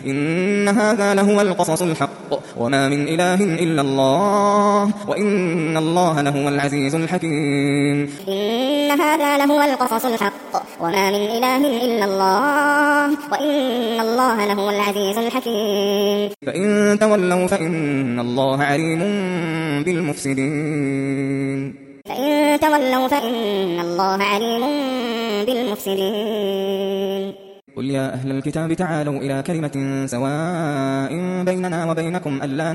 إن هذا لهو القصص الحق وما من إله إلا الله وإن الله لهو العزيز الحكيم إن هذا لهو القصص الحق وما من إله إلا الله وإن الله لهو العزيز الحكيم فإن تولوا فإن الله عليم بالمفسدين فإن تولوا فإن الله عليم بالمفسدين قل يا أهل الكتاب تعالوا إلى كلمة سواء بيننا وبينكم ألا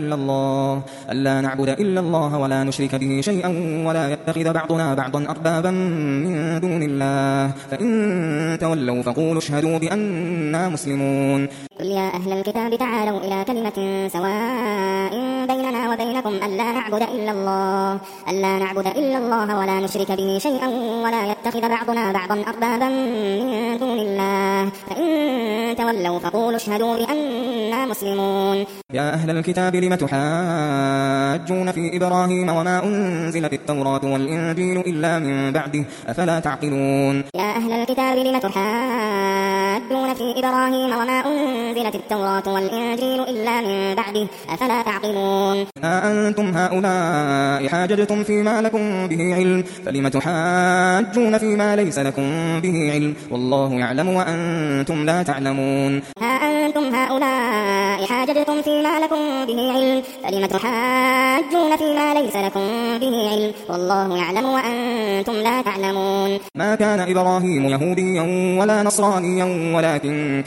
نعبد إلا الله ولا نشرك به شيئا ولا يتخذ بعضنا بعضا أربابا من دون الله فإن تولوا فقولوا اشهدوا بأننا مسلمون قل يا أهل الكتاب تعالوا إلى كلمة سواء بيننا وبينكم ألا نعبد إلا الله ولا نشرك به شيئا ولا يتخذ بعضنا بعضا أربابا من دون الله فإن تولوا فقولوا اشهدوا بأننا مسلمون يا أهل الكتاب لم تحاجون في إبراهيم وما أنزلت التوراة والإنجيل إلا من بعده أفلا تعقلون يا أهل الكتاب لم تحاجون في إبراهيم وما أنزلت التوراة والإنجيل إلا من بعده أفلا تعقلون أنتم هؤلاء حاججتم فيما لكم به علم فلم تحاجون فيما ليس لكم به علم والله يعلم وأنتم لا تعلمون أنتم هؤلاء حاججتم فيما لكم به علم فلم تحاجون فيما ليس لكم به علم والله يعلم وأنتم لا تعلمون ما كان إبراهيم يهوديا ولا نصرانيا ولكن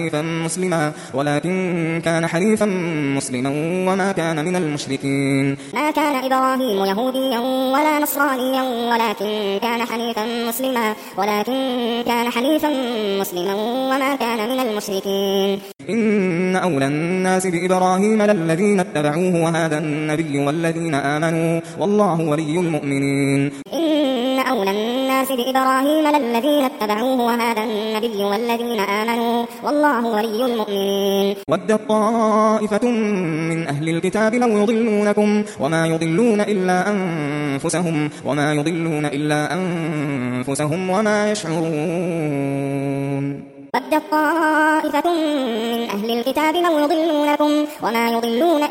كان حنيفا مسلما وما كان من المشركين ما كان إبراهيم يهوديا ولا نصرانيا ولكن كان حنيفا مسلما وما كان من المشركين إن أولى الناس بإبراهيم للذين اتبعوه وهذا النبي والذين آمنوا والله ولي المؤمنين إن أولى الناس بإبراهيم للذين اتبعوه وهذا النبي والذين آمنوا والله ولي المؤمنين ودت طائفة من أهل الكتاب لو يضلونكم وما يضلون إلا أنفسهم وما يشعرون ودت طائفة من أهل الكتاب لو يضلونكم وما يضلون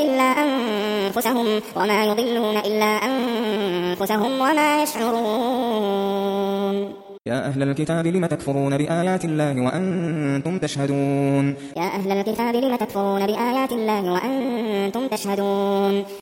إلا أنفسهم وما يشعرون يا أهل الكتاب لم تكفرون بآيات الله وأنتم تشهدون يا أهل الكتاب لم تكفرون بآيات الله وأنتم تشهدون